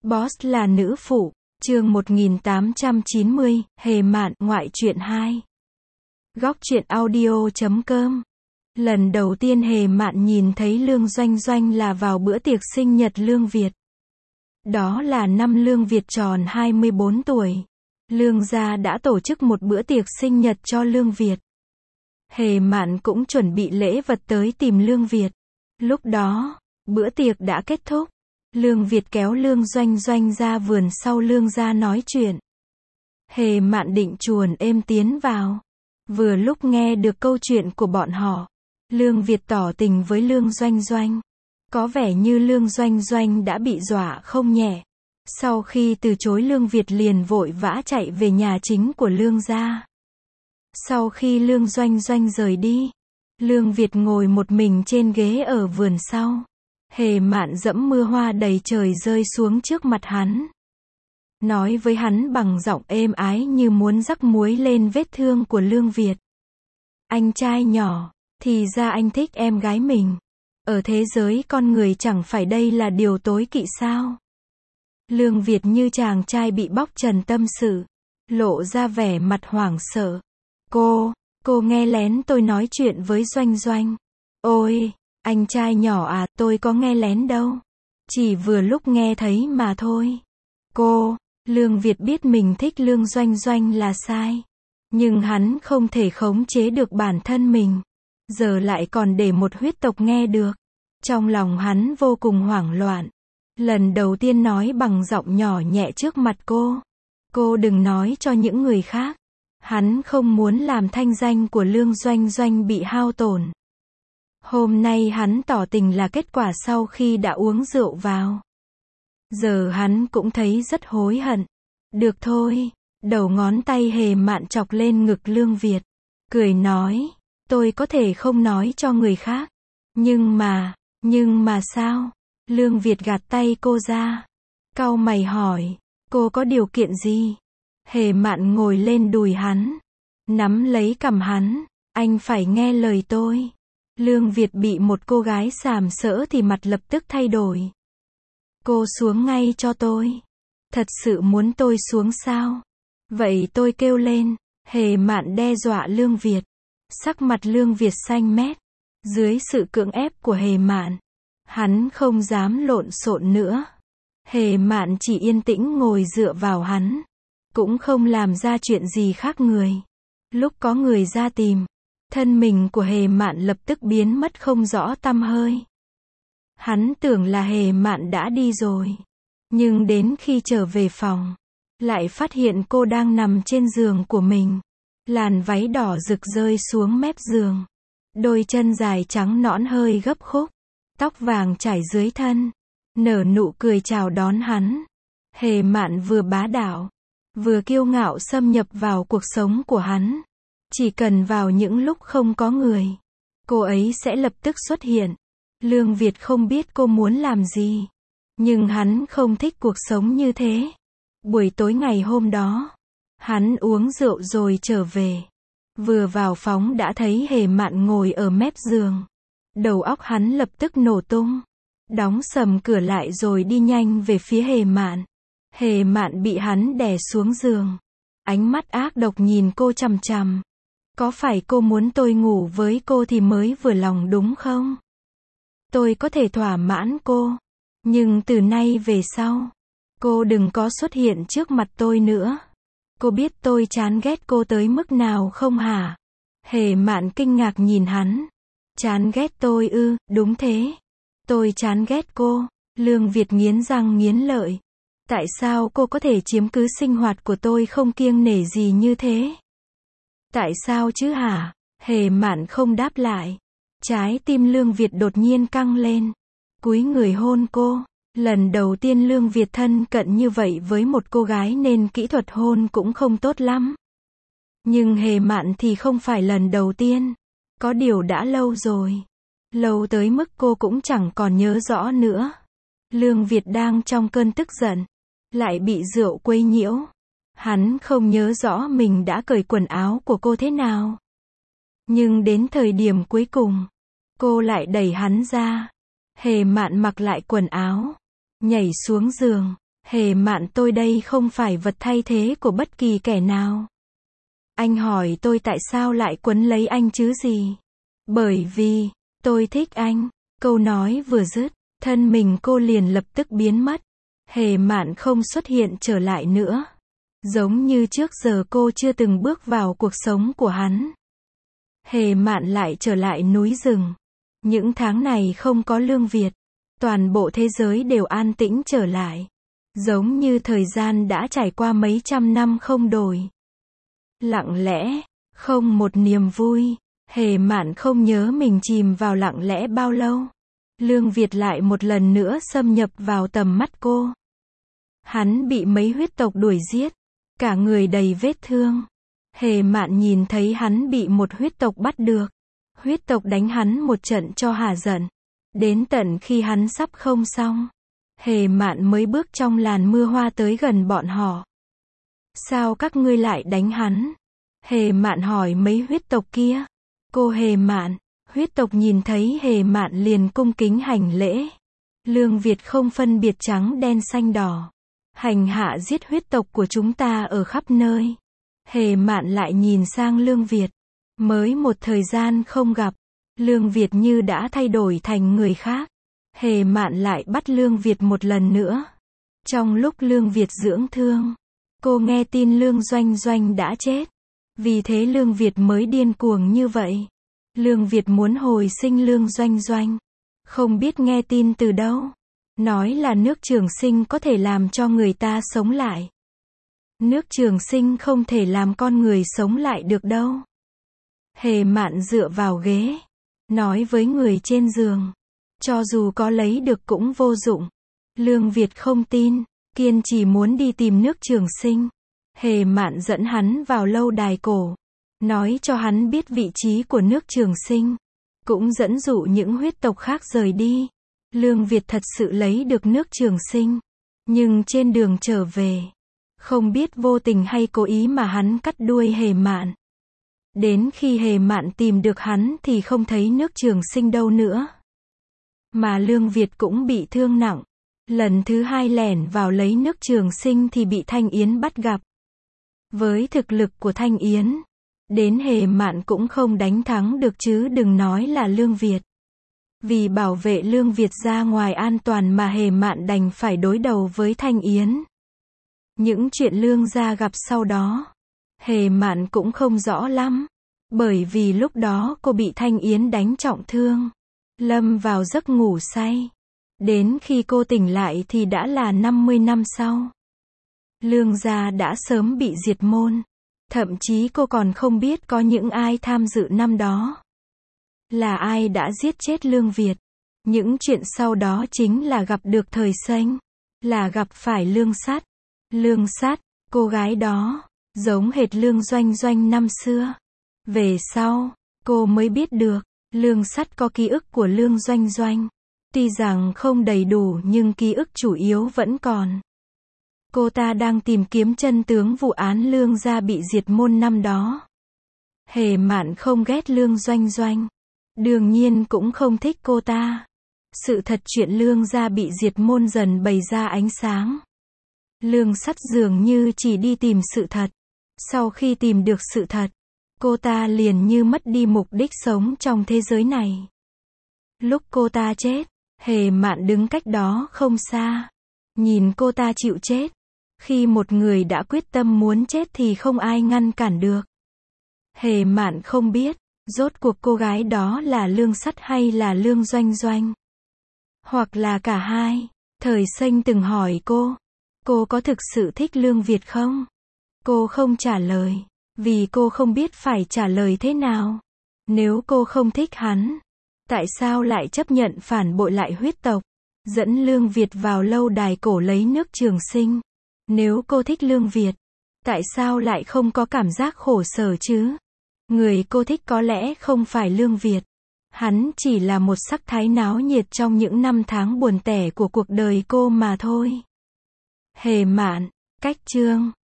Boss là nữ phụ, chương 1890, Hề Mạn, ngoại truyện 2. Góc truyện audio.com. Lần đầu tiên Hề Mạn nhìn thấy Lương Doanh Doanh là vào bữa tiệc sinh nhật Lương Việt. Đó là năm Lương Việt tròn 24 tuổi. Lương gia đã tổ chức một bữa tiệc sinh nhật cho Lương Việt. Hề Mạn cũng chuẩn bị lễ vật tới tìm Lương Việt. Lúc đó, bữa tiệc đã kết thúc. Lương Việt kéo Lương Doanh Doanh ra vườn sau Lương gia nói chuyện. Hề Mạn định chuồn êm tiến vào. Vừa lúc nghe được câu chuyện của bọn họ, Lương Việt tỏ tình với Lương Doanh Doanh. Có vẻ như Lương Doanh Doanh đã bị dọa không nhẹ. Sau khi từ chối Lương Việt liền vội vã chạy về nhà chính của Lương gia. Sau khi Lương Doanh Doanh rời đi, Lương Việt ngồi một mình trên ghế ở vườn sau. Hề Mạn dẫm mưa hoa đầy trời rơi xuống trước mặt hắn. Nói với hắn bằng giọng êm ái như muốn rắc muối lên vết thương của Lương Việt. Anh trai nhỏ, thì ra anh thích em gái mình. Ở thế giới con người chẳng phải đây là điều tối kỵ sao? Lương Việt như chàng trai bị bóc trần tâm sự, lộ ra vẻ mặt hoảng sợ. Cô nghe lén tôi nói chuyện với Doanh Doanh. Ôi, anh trai nhỏ à, tôi có nghe lén đâu. Chỉ vừa lúc nghe thấy mà thôi. Lương Việt biết mình thích Lương Doanh Doanh là sai. Nhưng hắn không thể khống chế được bản thân mình. Giờ lại còn để một huyết tộc nghe được. Trong lòng hắn vô cùng hoảng loạn. Lần đầu tiên nói bằng giọng nhỏ nhẹ trước mặt cô. Cô đừng nói cho những người khác. Hắn không muốn làm thanh danh của Lương Doanh Doanh bị hao tổn. Hôm nay hắn tỏ tình là kết quả sau khi đã uống rượu vào. Giờ hắn cũng thấy rất hối hận. Được thôi, đầu ngón tay Hề Mạn chọc lên ngực Lương Việt. Cười nói, tôi có thể không nói cho người khác. Nhưng mà sao? Lương Việt gạt tay cô ra. Cau mày hỏi, cô có điều kiện gì? Hề Mạn ngồi lên đùi hắn. Nắm lấy cằm hắn, anh phải nghe lời tôi. Lương Việt bị một cô gái sàm sỡ thì mặt lập tức thay đổi. Cô xuống ngay cho tôi. Thật sự muốn tôi xuống sao? Vậy tôi kêu lên. Hề Mạn đe dọa Lương Việt. Sắc mặt Lương Việt xanh mét. Dưới sự cưỡng ép của Hề Mạn, hắn không dám lộn xộn nữa. Hề Mạn chỉ yên tĩnh ngồi dựa vào hắn. Cũng không làm ra chuyện gì khác người. Lúc có người ra tìm, thân mình của Hề Mạn lập tức biến mất không rõ tăm hơi. Hắn tưởng là Hề Mạn đã đi rồi. Nhưng đến khi trở về phòng, lại phát hiện cô đang nằm trên giường của mình. Làn váy đỏ rực rơi xuống mép giường. Đôi chân dài trắng nõn hơi gấp khúc. Tóc vàng trải dưới thân. Nở nụ cười chào đón hắn. Hề Mạn vừa bá đạo, vừa kiêu ngạo xâm nhập vào cuộc sống của hắn. Chỉ cần vào những lúc không có người, cô ấy sẽ lập tức xuất hiện. Lương Việt không biết cô muốn làm gì. Nhưng hắn không thích cuộc sống như thế. Buổi tối ngày hôm đó, hắn uống rượu rồi trở về. Vừa vào phòng đã thấy Hề Mạn ngồi ở mép giường. Đầu óc hắn lập tức nổ tung. Đóng sầm cửa lại rồi đi nhanh về phía Hề Mạn. Hề Mạn bị hắn đè xuống giường. Ánh mắt ác độc nhìn cô chằm chằm. Có phải cô muốn tôi ngủ với cô thì mới vừa lòng đúng không? Tôi có thể thỏa mãn cô. Nhưng từ nay về sau, cô đừng có xuất hiện trước mặt tôi nữa. Cô biết tôi chán ghét cô tới mức nào không hả? Hề Mạn kinh ngạc nhìn hắn. Chán ghét tôi ư? Đúng thế. Tôi chán ghét cô. Lương Việt nghiến răng nghiến lợi. Tại sao cô có thể chiếm cứ sinh hoạt của tôi không kiêng nể gì như thế? Tại sao chứ hả? Hề Mạn không đáp lại. Trái tim Lương Việt đột nhiên căng lên. Cúi người hôn cô. Lần đầu tiên Lương Việt thân cận như vậy với một cô gái nên kỹ thuật hôn cũng không tốt lắm. Nhưng Hề Mạn thì không phải lần đầu tiên. Có điều đã lâu rồi. Lâu tới mức cô cũng chẳng còn nhớ rõ nữa. Lương Việt đang trong cơn tức giận. Lại bị rượu quấy nhiễu. Hắn không nhớ rõ mình đã cởi quần áo của cô thế nào. Nhưng đến thời điểm cuối cùng, cô lại đẩy hắn ra. Hề Mạn mặc lại quần áo, nhảy xuống giường. Hề Mạn, tôi đây không phải vật thay thế của bất kỳ kẻ nào. Anh hỏi tôi tại sao lại quấn lấy anh chứ gì? Bởi vì, tôi thích anh. Câu nói vừa dứt, thân mình cô liền lập tức biến mất. Hề Mạn không xuất hiện trở lại nữa. Giống như trước giờ cô chưa từng bước vào cuộc sống của hắn. Hề Mạn lại trở lại núi rừng. Những tháng này không có Lương Việt. Toàn bộ thế giới đều an tĩnh trở lại. Giống như thời gian đã trải qua mấy trăm năm không đổi. Lặng lẽ, không một niềm vui. Hề Mạn không nhớ mình chìm vào lặng lẽ bao lâu. Lương Việt lại một lần nữa xâm nhập vào tầm mắt cô. Hắn bị mấy huyết tộc đuổi giết. Cả người đầy vết thương. Hề Mạn nhìn thấy hắn bị một huyết tộc bắt được. Huyết tộc đánh hắn một trận cho hả giận. Đến tận khi hắn sắp không xong, Hề Mạn mới bước trong làn mưa hoa tới gần bọn họ. Sao các ngươi lại đánh hắn? Hề Mạn hỏi mấy huyết tộc kia. Cô Hề Mạn. Huyết tộc nhìn thấy Hề Mạn liền cung kính hành lễ. Lương Việt không phân biệt trắng đen xanh đỏ. Hành hạ giết huyết tộc của chúng ta ở khắp nơi. Hề Mạn lại nhìn sang Lương Việt. Mới một thời gian không gặp, Lương Việt như đã thay đổi thành người khác. Hề Mạn lại bắt Lương Việt một lần nữa. Trong lúc Lương Việt dưỡng thương, cô nghe tin Lương Doanh Doanh đã chết. Vì thế Lương Việt mới điên cuồng như vậy. Lương Việt muốn hồi sinh Lương Doanh Doanh. Không biết nghe tin từ đâu. Nói là nước trường sinh có thể làm cho người ta sống lại. Nước trường sinh không thể làm con người sống lại được đâu. Hề Mạn dựa vào ghế. Nói với người trên giường. Cho dù có lấy được cũng vô dụng. Lương Việt không tin. Kiên trì muốn đi tìm nước trường sinh. Hề Mạn dẫn hắn vào lâu đài cổ. Nói cho hắn biết vị trí của nước trường sinh. Cũng dẫn dụ những huyết tộc khác rời đi. Lương Việt thật sự lấy được nước trường sinh. Nhưng trên đường trở về, không biết vô tình hay cố ý mà hắn cắt đuôi Hề Mạn. Đến khi Hề Mạn tìm được hắn thì không thấy nước trường sinh đâu nữa. Mà Lương Việt cũng bị thương nặng. Lần thứ hai lẻn vào lấy nước trường sinh thì bị Thanh Yến bắt gặp. Với thực lực của Thanh Yến, đến Hề Mạn cũng không đánh thắng được chứ đừng nói là Lương Việt. Vì bảo vệ Lương Việt ra ngoài an toàn mà Hề Mạn đành phải đối đầu với Thanh Yến. Những chuyện Lương gia gặp sau đó, Hề Mạn cũng không rõ lắm. Bởi vì lúc đó cô bị Thanh Yến đánh trọng thương. Lâm vào giấc ngủ say. Đến khi cô tỉnh lại thì đã là 50 năm sau. Lương gia đã sớm bị diệt môn. Thậm chí cô còn không biết có những ai tham dự năm đó. Là ai đã giết chết Lương Việt. Những chuyện sau đó chính là gặp được Thời Xanh. Là gặp phải Lương Sắt. Lương Sắt, cô gái đó, giống hệt Lương Doanh Doanh năm xưa. Về sau, cô mới biết được, Lương Sắt có ký ức của Lương Doanh Doanh. Tuy rằng không đầy đủ nhưng ký ức chủ yếu vẫn còn. Cô ta đang tìm kiếm chân tướng vụ án Lương gia bị diệt môn năm đó. Hề Mạn không ghét Lương Doanh Doanh. Đương nhiên cũng không thích cô ta. Sự thật chuyện Lương gia bị diệt môn dần bày ra ánh sáng. Lương Sắt dường như chỉ đi tìm sự thật. Sau khi tìm được sự thật, cô ta liền như mất đi mục đích sống trong thế giới này. Lúc cô ta chết, Hề Mạn đứng cách đó không xa. Nhìn cô ta chịu chết. Khi một người đã quyết tâm muốn chết thì không ai ngăn cản được. Hề Mạn không biết, rốt cuộc cô gái đó là Lương Sắt hay là Lương Doanh Doanh. Hoặc là cả hai. Thời Xanh từng hỏi cô có thực sự thích Lương Việt không? Cô không trả lời, vì cô không biết phải trả lời thế nào. Nếu cô không thích hắn, tại sao lại chấp nhận phản bội lại huyết tộc, dẫn Lương Việt vào lâu đài cổ lấy nước trường sinh? Nếu cô thích Lương Việt, tại sao lại không có cảm giác khổ sở chứ? Người cô thích có lẽ không phải Lương Việt. Hắn chỉ là một sắc thái náo nhiệt trong những năm tháng buồn tẻ của cuộc đời cô mà thôi. Hề Mạn, cách chương